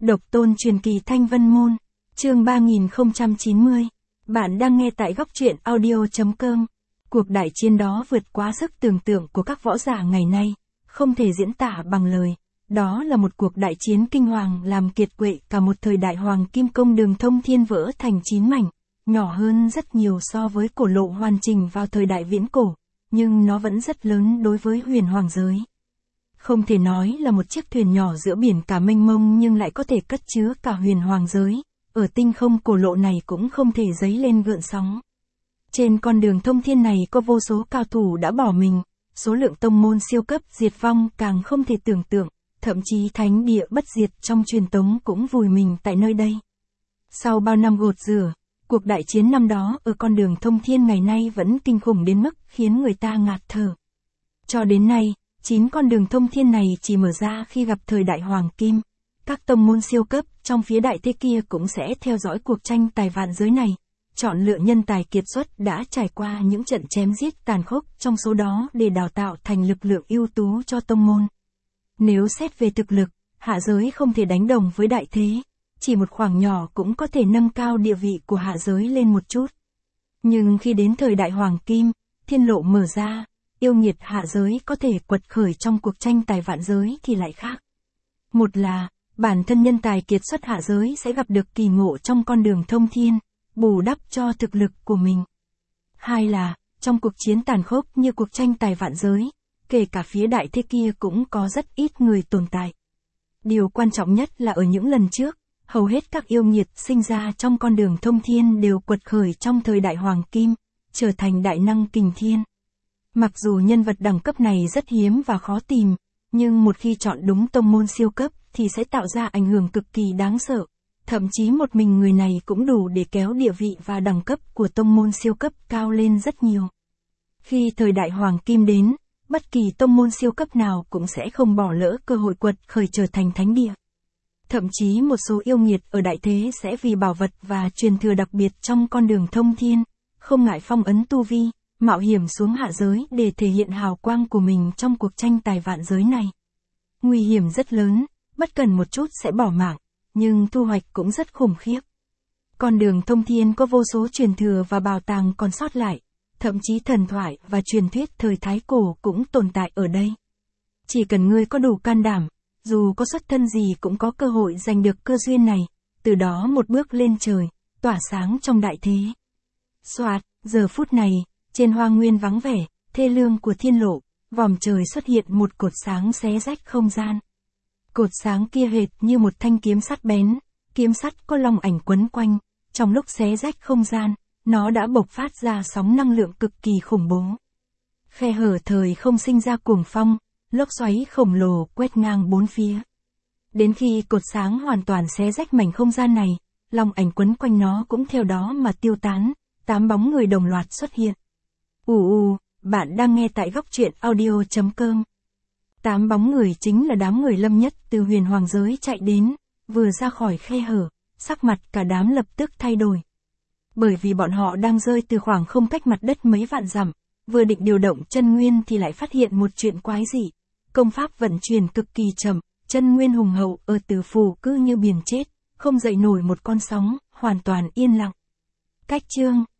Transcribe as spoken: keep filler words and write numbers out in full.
Độc tôn truyền kỳ Thanh Vân Môn, chương ba nghìn không trăm chín mươi. Bạn đang nghe tại góc truyện audio chấm com. Cuộc đại chiến đó vượt quá sức tưởng tượng của các võ giả ngày nay, không thể diễn tả bằng lời. Đó là một cuộc đại chiến kinh hoàng làm kiệt quệ cả một thời đại hoàng kim công đường thông thiên vỡ thành chín mảnh, nhỏ hơn rất nhiều so với cổ lộ hoàn chỉnh vào thời đại viễn cổ, nhưng nó vẫn rất lớn đối với huyền hoàng giới. Không thể nói là một chiếc thuyền nhỏ giữa biển cả mênh mông nhưng lại có thể cất chứa cả huyền hoàng giới, ở tinh không cổ lộ này cũng không thể dấy lên gợn sóng. Trên con đường thông thiên này có vô số cao thủ đã bỏ mình, số lượng tông môn siêu cấp diệt vong càng không thể tưởng tượng, thậm chí thánh địa bất diệt trong truyền tống cũng vùi mình tại nơi đây. Sau bao năm gột rửa, cuộc đại chiến năm đó ở con đường thông thiên ngày nay vẫn kinh khủng đến mức khiến người ta ngạt thở. Cho đến nay, chín con đường thông thiên này chỉ mở ra khi gặp thời đại hoàng kim. Các tông môn siêu cấp trong phía đại thế kia cũng sẽ theo dõi cuộc tranh tài vạn giới này. Chọn lựa nhân tài kiệt xuất đã trải qua những trận chém giết tàn khốc trong số đó để đào tạo thành lực lượng ưu tú cho tông môn. Nếu xét về thực lực, hạ giới không thể đánh đồng với đại thế. Chỉ một khoảng nhỏ cũng có thể nâng cao địa vị của hạ giới lên một chút. Nhưng khi đến thời đại hoàng kim, thiên lộ mở ra, yêu nghiệt hạ giới có thể quật khởi trong cuộc tranh tài vạn giới thì lại khác. Một là, bản thân nhân tài kiệt xuất hạ giới sẽ gặp được kỳ ngộ trong con đường thông thiên, bù đắp cho thực lực của mình. Hai là, trong cuộc chiến tàn khốc như cuộc tranh tài vạn giới, kể cả phía đại thế kia cũng có rất ít người tồn tại. Điều quan trọng nhất là ở những lần trước, hầu hết các yêu nghiệt sinh ra trong con đường thông thiên đều quật khởi trong thời đại hoàng kim, trở thành đại năng kình thiên. Mặc dù nhân vật đẳng cấp này rất hiếm và khó tìm, nhưng một khi chọn đúng tông môn siêu cấp thì sẽ tạo ra ảnh hưởng cực kỳ đáng sợ. Thậm chí một mình người này cũng đủ để kéo địa vị và đẳng cấp của tông môn siêu cấp cao lên rất nhiều. Khi thời đại hoàng kim đến, bất kỳ tông môn siêu cấp nào cũng sẽ không bỏ lỡ cơ hội quật khởi trở thành thánh địa. Thậm chí một số yêu nghiệt ở đại thế sẽ vì bảo vật và truyền thừa đặc biệt trong con đường thông thiên, không ngại phong ấn tu vi, mạo hiểm xuống hạ giới để thể hiện hào quang của mình trong cuộc tranh tài vạn giới này. Nguy hiểm rất lớn, bất cần một chút sẽ bỏ mạng, nhưng thu hoạch cũng rất khủng khiếp. Con đường thông thiên có vô số truyền thừa và bảo tàng còn sót lại, thậm chí thần thoại và truyền thuyết thời Thái Cổ cũng tồn tại ở đây. Chỉ cần ngươi có đủ can đảm, dù có xuất thân gì cũng có cơ hội giành được cơ duyên này, từ đó một bước lên trời, tỏa sáng trong đại thế. Soạt, giờ phút này, trên hoa nguyên vắng vẻ, thê lương của thiên lộ, vòm trời xuất hiện một cột sáng xé rách không gian. Cột sáng kia hệt như một thanh kiếm sắt bén, kiếm sắt có long ảnh quấn quanh, trong lúc xé rách không gian, nó đã bộc phát ra sóng năng lượng cực kỳ khủng bố. Khe hở thời không sinh ra cuồng phong, lốc xoáy khổng lồ quét ngang bốn phía. Đến khi cột sáng hoàn toàn xé rách mảnh không gian này, long ảnh quấn quanh nó cũng theo đó mà tiêu tán, tám bóng người đồng loạt xuất hiện. Ù ù, bạn đang nghe tại góc truyện audio chấm com. Tám bóng người chính là đám người Lâm Nhất từ huyền hoàng giới chạy đến, vừa ra khỏi khe hở, sắc mặt cả đám lập tức thay đổi. Bởi vì bọn họ đang rơi từ khoảng không cách mặt đất mấy vạn dặm, vừa định điều động chân nguyên thì lại phát hiện một chuyện quái dị. Công pháp vận chuyển cực kỳ chậm, chân nguyên hùng hậu ở Tử Phủ cứ như biển chết, không dậy nổi một con sóng, hoàn toàn yên lặng. Cách chương,